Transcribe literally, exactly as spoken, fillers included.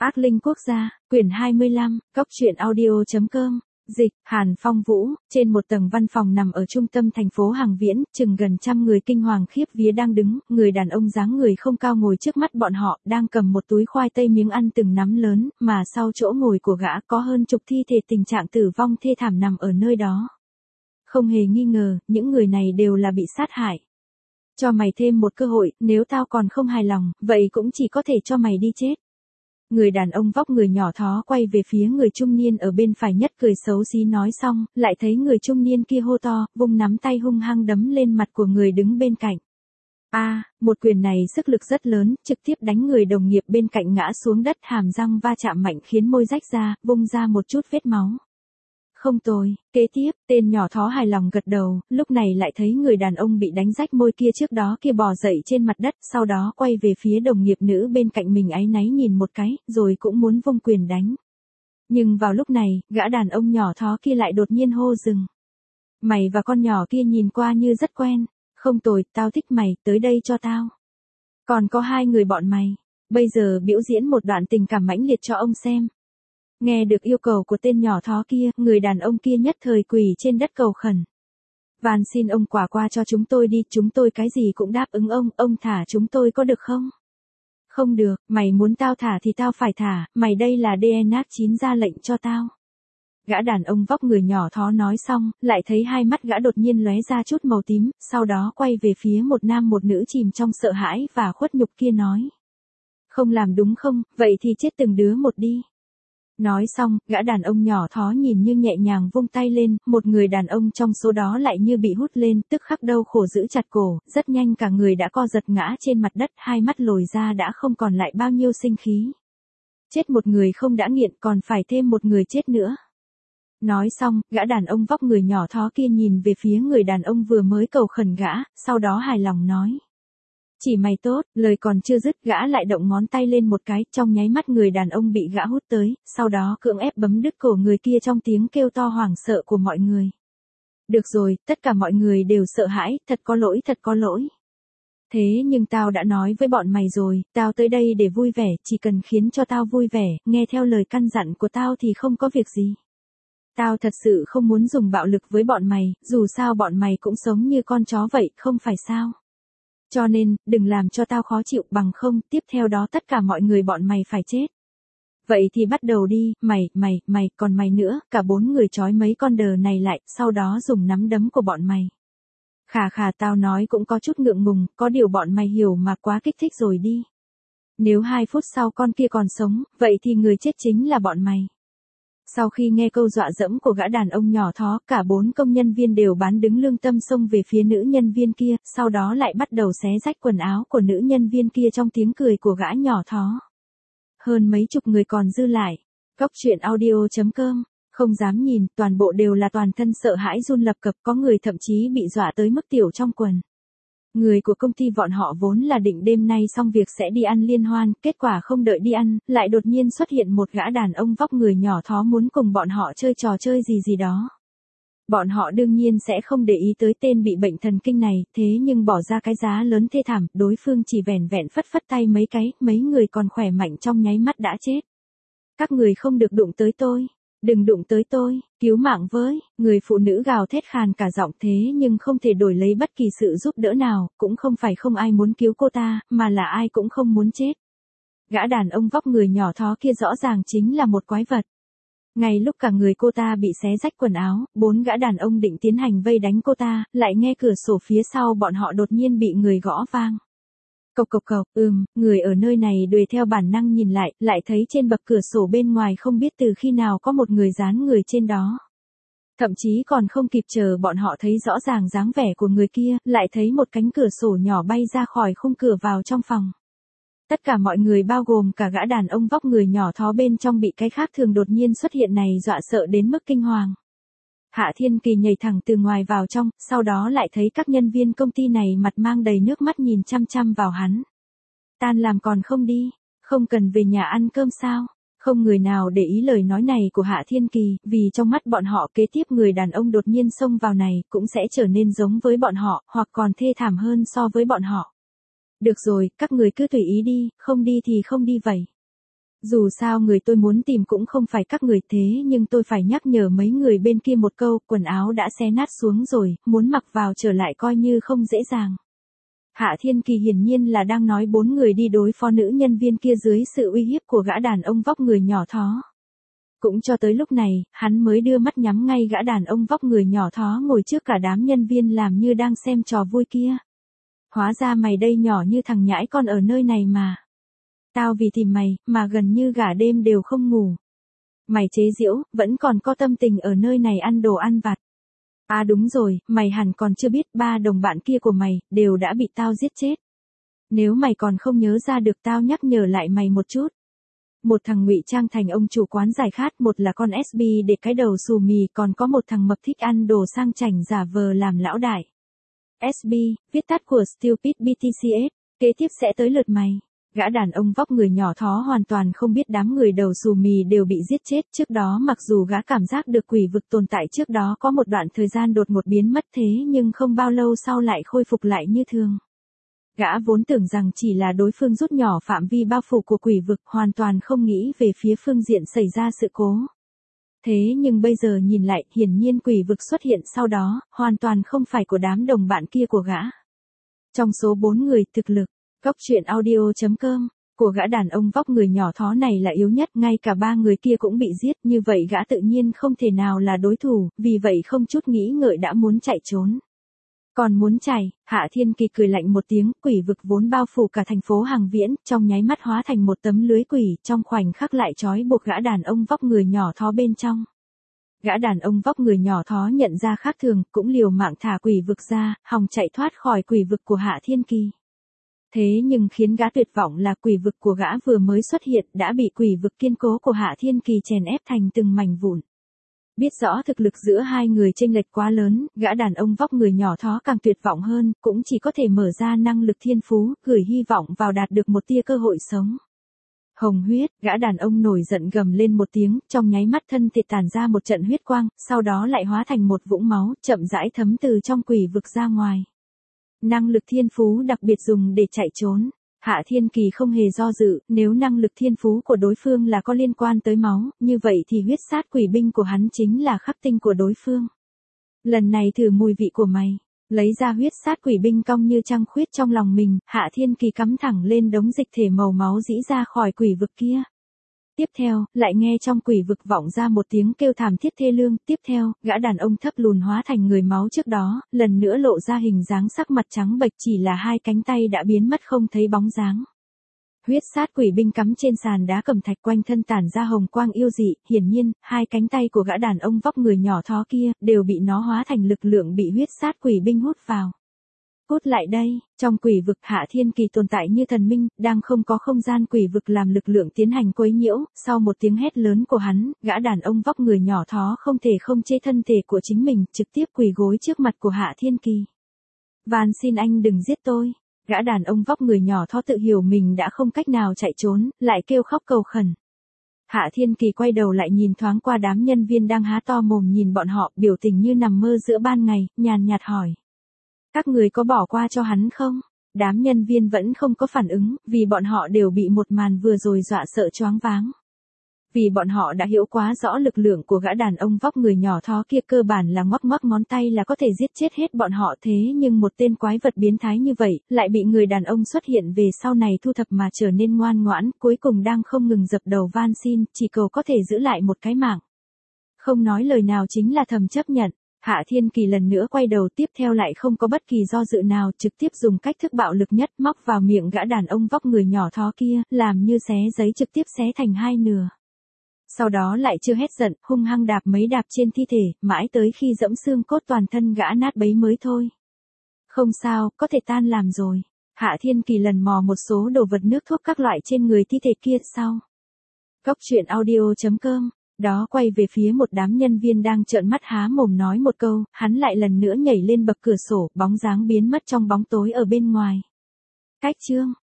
Ác linh quốc gia, quyển hai mươi lăm, cốc truyện audio chấm com, dịch, Hàn Phong Vũ, trên một tầng văn phòng nằm ở trung tâm thành phố Hằng Viễn, chừng gần trăm người kinh hoàng khiếp vía đang đứng, người đàn ông dáng người không cao ngồi trước mắt bọn họ, đang cầm một túi khoai tây miếng ăn từng nắm lớn, mà sau chỗ ngồi của gã có hơn chục thi thể tình trạng tử vong thê thảm nằm ở nơi đó. Không hề nghi ngờ, những người này đều là bị sát hại. Cho mày thêm một cơ hội, nếu tao còn không hài lòng, vậy cũng chỉ có thể cho mày đi chết. Người đàn ông vóc người nhỏ thó quay về phía người trung niên ở bên phải nhất cười xấu xí nói xong, lại thấy người trung niên kia hô to, vung nắm tay hung hăng đấm lên mặt của người đứng bên cạnh. A, à, một quyền này sức lực rất lớn, trực tiếp đánh người đồng nghiệp bên cạnh ngã xuống đất, hàm răng va chạm mạnh khiến môi rách ra, bung ra một chút vết máu. Không tồi, kế tiếp, tên nhỏ thó hài lòng gật đầu, lúc này lại thấy người đàn ông bị đánh rách môi kia trước đó kia bò dậy trên mặt đất, sau đó quay về phía đồng nghiệp nữ bên cạnh mình áy náy nhìn một cái, rồi cũng muốn vung quyền đánh. Nhưng vào lúc này, gã đàn ông nhỏ thó kia lại đột nhiên hô dừng. Mày và con nhỏ kia nhìn qua như rất quen, không tồi, tao thích mày, tới đây cho tao. Còn có hai người bọn mày, bây giờ biểu diễn một đoạn tình cảm mãnh liệt cho ông xem. Nghe được yêu cầu của tên nhỏ thó kia, người đàn ông kia nhất thời quỳ trên đất cầu khẩn. Van xin ông quả qua cho chúng tôi đi, chúng tôi cái gì cũng đáp ứng ông, ông thả chúng tôi có được không? Không được, mày muốn tao thả thì tao phải thả, mày đây là đê en ác chín ra lệnh cho tao. Gã đàn ông vóc người nhỏ thó nói xong, lại thấy hai mắt gã đột nhiên lóe ra chút màu tím, sau đó quay về phía một nam một nữ chìm trong sợ hãi và khuất nhục kia nói. Không làm đúng không, vậy thì chết từng đứa một đi. Nói xong, gã đàn ông nhỏ thó nhìn như nhẹ nhàng vung tay lên, một người đàn ông trong số đó lại như bị hút lên, tức khắc đau khổ giữ chặt cổ, rất nhanh cả người đã co giật ngã trên mặt đất, hai mắt lồi ra đã không còn lại bao nhiêu sinh khí. Chết một người không đã nghiện còn phải thêm một người chết nữa. Nói xong, gã đàn ông vóc người nhỏ thó kia nhìn về phía người đàn ông vừa mới cầu khẩn gã, sau đó hài lòng nói. Chỉ mày tốt, lời còn chưa dứt gã lại động ngón tay lên một cái, trong nháy mắt người đàn ông bị gã hút tới, sau đó cưỡng ép bấm đứt cổ người kia trong tiếng kêu to hoảng sợ của mọi người. Được rồi, tất cả mọi người đều sợ hãi, thật có lỗi, thật có lỗi. Thế nhưng tao đã nói với bọn mày rồi, tao tới đây để vui vẻ, chỉ cần khiến cho tao vui vẻ, nghe theo lời căn dặn của tao thì không có việc gì. Tao thật sự không muốn dùng bạo lực với bọn mày, dù sao bọn mày cũng sống như con chó vậy, không phải sao? Cho nên, đừng làm cho tao khó chịu, bằng không, tiếp theo đó tất cả mọi người bọn mày phải chết. Vậy thì bắt đầu đi, mày, mày, mày, còn mày nữa, cả bốn người trói mấy con đờ này lại, sau đó dùng nắm đấm của bọn mày. Khà khà tao nói cũng có chút ngượng ngùng, có điều bọn mày hiểu mà quá kích thích rồi đi. Nếu hai phút sau con kia còn sống, vậy thì người chết chính là bọn mày. Sau khi nghe câu dọa dẫm của gã đàn ông nhỏ thó, cả bốn công nhân viên đều bán đứng lương tâm xông về phía nữ nhân viên kia, sau đó lại bắt đầu xé rách quần áo của nữ nhân viên kia trong tiếng cười của gã nhỏ thó. Hơn mấy chục người còn dư lại. Cốc truyện audio chấm com, không dám nhìn, toàn bộ đều là toàn thân sợ hãi run lập cập, có người thậm chí bị dọa tới mức tiểu trong quần. Người của công ty bọn họ vốn là định đêm nay xong việc sẽ đi ăn liên hoan, kết quả không đợi đi ăn, lại đột nhiên xuất hiện một gã đàn ông vóc người nhỏ thó muốn cùng bọn họ chơi trò chơi gì gì đó. Bọn họ đương nhiên sẽ không để ý tới tên bị bệnh thần kinh này, thế nhưng bỏ ra cái giá lớn thê thảm, đối phương chỉ vẻn vẹn phất phất tay mấy cái, mấy người còn khỏe mạnh trong nháy mắt đã chết. Các người không được đụng tới tôi. Đừng đụng tới tôi, cứu mạng với, người phụ nữ gào thét khàn cả giọng thế nhưng không thể đổi lấy bất kỳ sự giúp đỡ nào, cũng không phải không ai muốn cứu cô ta, mà là ai cũng không muốn chết. Gã đàn ông vóc người nhỏ thó kia rõ ràng chính là một quái vật. Ngay lúc cả người cô ta bị xé rách quần áo, bốn gã đàn ông định tiến hành vây đánh cô ta, lại nghe cửa sổ phía sau bọn họ đột nhiên bị người gõ vang. Cộc cộc cộc, ừm, người ở nơi này đuổi theo bản năng nhìn lại, lại thấy trên bậc cửa sổ bên ngoài không biết từ khi nào có một người dán người trên đó. Thậm chí còn không kịp chờ bọn họ thấy rõ ràng dáng vẻ của người kia, lại thấy một cánh cửa sổ nhỏ bay ra khỏi khung cửa vào trong phòng. Tất cả mọi người bao gồm cả gã đàn ông vóc người nhỏ thó bên trong bị cái khác thường đột nhiên xuất hiện này dọa sợ đến mức kinh hoàng. Hạ Thiên Kỳ nhảy thẳng từ ngoài vào trong, sau đó lại thấy các nhân viên công ty này mặt mang đầy nước mắt nhìn chăm chăm vào hắn. Tan làm còn không đi, không cần về nhà ăn cơm sao? Không người nào để ý lời nói này của Hạ Thiên Kỳ, vì trong mắt bọn họ kế tiếp người đàn ông đột nhiên xông vào này cũng sẽ trở nên giống với bọn họ, hoặc còn thê thảm hơn so với bọn họ. Được rồi, các người cứ tùy ý đi, không đi thì không đi vậy. Dù sao người tôi muốn tìm cũng không phải các người thế nhưng tôi phải nhắc nhở mấy người bên kia một câu, quần áo đã xé nát xuống rồi, muốn mặc vào trở lại coi như không dễ dàng. Hạ Thiên Kỳ hiển nhiên là đang nói bốn người đi đối phó nữ nhân viên kia dưới sự uy hiếp của gã đàn ông vóc người nhỏ thó. Cũng cho tới lúc này, hắn mới đưa mắt nhắm ngay gã đàn ông vóc người nhỏ thó ngồi trước cả đám nhân viên làm như đang xem trò vui kia. Hóa ra mày đây nhỏ như thằng nhãi con ở nơi này mà. Tao vì tìm mày, mà gần như cả đêm đều không ngủ. Mày chế giễu, vẫn còn có tâm tình ở nơi này ăn đồ ăn vặt. À đúng rồi, mày hẳn còn chưa biết ba đồng bạn kia của mày, đều đã bị tao giết chết. Nếu mày còn không nhớ ra được tao nhắc nhở lại mày một chút. Một thằng ngụy trang thành ông chủ quán giải khát, một là con ét bê để cái đầu xù mì, còn có một thằng mập thích ăn đồ sang chảnh giả vờ làm lão đại. ét bê, viết tắt của Stupid bê tê xê ét, kế tiếp sẽ tới lượt mày. Gã đàn ông vóc người nhỏ thó hoàn toàn không biết đám người đầu xù mì đều bị giết chết trước đó, mặc dù gã cảm giác được quỷ vực tồn tại trước đó có một đoạn thời gian đột ngột biến mất thế nhưng không bao lâu sau lại khôi phục lại như thường. Gã vốn tưởng rằng chỉ là đối phương rút nhỏ phạm vi bao phủ của quỷ vực, hoàn toàn không nghĩ về phía phương diện xảy ra sự cố. Thế nhưng bây giờ nhìn lại, hiển nhiên quỷ vực xuất hiện sau đó, hoàn toàn không phải của đám đồng bạn kia của gã. Trong số bốn người thực lực, Góc truyện audio chấm com của gã đàn ông vóc người nhỏ thó này là yếu nhất, ngay cả ba người kia cũng bị giết, như vậy gã tự nhiên không thể nào là đối thủ, vì vậy không chút nghĩ ngợi đã muốn chạy trốn. Còn muốn chạy, Hạ Thiên Kỳ cười lạnh một tiếng, quỷ vực vốn bao phủ cả thành phố Hàng Viễn, trong nháy mắt hóa thành một tấm lưới quỷ, trong khoảnh khắc lại trói buộc gã đàn ông vóc người nhỏ thó bên trong. Gã đàn ông vóc người nhỏ thó nhận ra khác thường, cũng liều mạng thả quỷ vực ra, hòng chạy thoát khỏi quỷ vực của Hạ Thiên Kỳ. Thế nhưng khiến gã tuyệt vọng là quỷ vực của gã vừa mới xuất hiện đã bị quỷ vực kiên cố của Hạ Thiên Kỳ chèn ép thành từng mảnh vụn. Biết rõ thực lực giữa hai người chênh lệch quá lớn, gã đàn ông vóc người nhỏ thó càng tuyệt vọng hơn, cũng chỉ có thể mở ra năng lực thiên phú, gửi hy vọng vào đạt được một tia cơ hội sống. Hồng huyết, gã đàn ông nổi giận gầm lên một tiếng, trong nháy mắt thân thể tản ra một trận huyết quang, sau đó lại hóa thành một vũng máu, chậm rãi thấm từ trong quỷ vực ra ngoài. Năng lực thiên phú đặc biệt dùng để chạy trốn. Hạ Thiên Kỳ không hề do dự, nếu năng lực thiên phú của đối phương là có liên quan tới máu, như vậy thì huyết sát quỷ binh của hắn chính là khắc tinh của đối phương. Lần này thử mùi vị của mày. Lấy ra huyết sát quỷ binh cong như trăng khuyết trong lòng mình, Hạ Thiên Kỳ cắm thẳng lên đống dịch thể màu máu rĩ ra khỏi quỷ vực kia. Tiếp theo, lại nghe trong quỷ vực vọng ra một tiếng kêu thảm thiết thê lương, tiếp theo, gã đàn ông thấp lùn hóa thành người máu trước đó, lần nữa lộ ra hình dáng sắc mặt trắng bệch, chỉ là hai cánh tay đã biến mất không thấy bóng dáng. Huyết sát quỷ binh cắm trên sàn đá cẩm thạch, quanh thân tản ra hồng quang yêu dị, hiển nhiên, hai cánh tay của gã đàn ông vóc người nhỏ thó kia, đều bị nó hóa thành lực lượng bị huyết sát quỷ binh hút vào. Cút lại đây, trong quỷ vực Hạ Thiên Kỳ tồn tại như thần minh, đang không có không gian quỷ vực làm lực lượng tiến hành quấy nhiễu, sau một tiếng hét lớn của hắn, gã đàn ông vóc người nhỏ thó không thể không chế thân thể của chính mình, trực tiếp quỳ gối trước mặt của Hạ Thiên Kỳ. Van xin anh đừng giết tôi. Gã đàn ông vóc người nhỏ thó tự hiểu mình đã không cách nào chạy trốn, lại kêu khóc cầu khẩn. Hạ Thiên Kỳ quay đầu lại nhìn thoáng qua đám nhân viên đang há to mồm nhìn bọn họ, biểu tình như nằm mơ giữa ban ngày, nhàn nhạt hỏi. Các người có bỏ qua cho hắn không? Đám nhân viên vẫn không có phản ứng, vì bọn họ đều bị một màn vừa rồi dọa sợ choáng váng. Vì bọn họ đã hiểu quá rõ lực lượng của gã đàn ông vóc người nhỏ thó kia, cơ bản là ngoắc ngoắc ngón tay là có thể giết chết hết bọn họ, thế nhưng một tên quái vật biến thái như vậy, lại bị người đàn ông xuất hiện về sau này thu thập mà trở nên ngoan ngoãn, cuối cùng đang không ngừng dập đầu van xin, chỉ cầu có thể giữ lại một cái mạng. Không nói lời nào chính là thầm chấp nhận. Hạ Thiên Kỳ lần nữa quay đầu, tiếp theo lại không có bất kỳ do dự nào, trực tiếp dùng cách thức bạo lực nhất móc vào miệng gã đàn ông vóc người nhỏ thó kia, làm như xé giấy, trực tiếp xé thành hai nửa. Sau đó lại chưa hết giận, hung hăng đạp mấy đạp trên thi thể, mãi tới khi dẫm xương cốt toàn thân gã nát bấy mới thôi. Không sao, có thể tan làm rồi. Hạ Thiên Kỳ lần mò một số đồ vật nước thuốc các loại trên người thi thể kia sau. Góc truyện audio chấm com Đó quay về phía một đám nhân viên đang trợn mắt há mồm nói một câu, hắn lại lần nữa nhảy lên bậc cửa sổ, bóng dáng biến mất trong bóng tối ở bên ngoài. Cách chương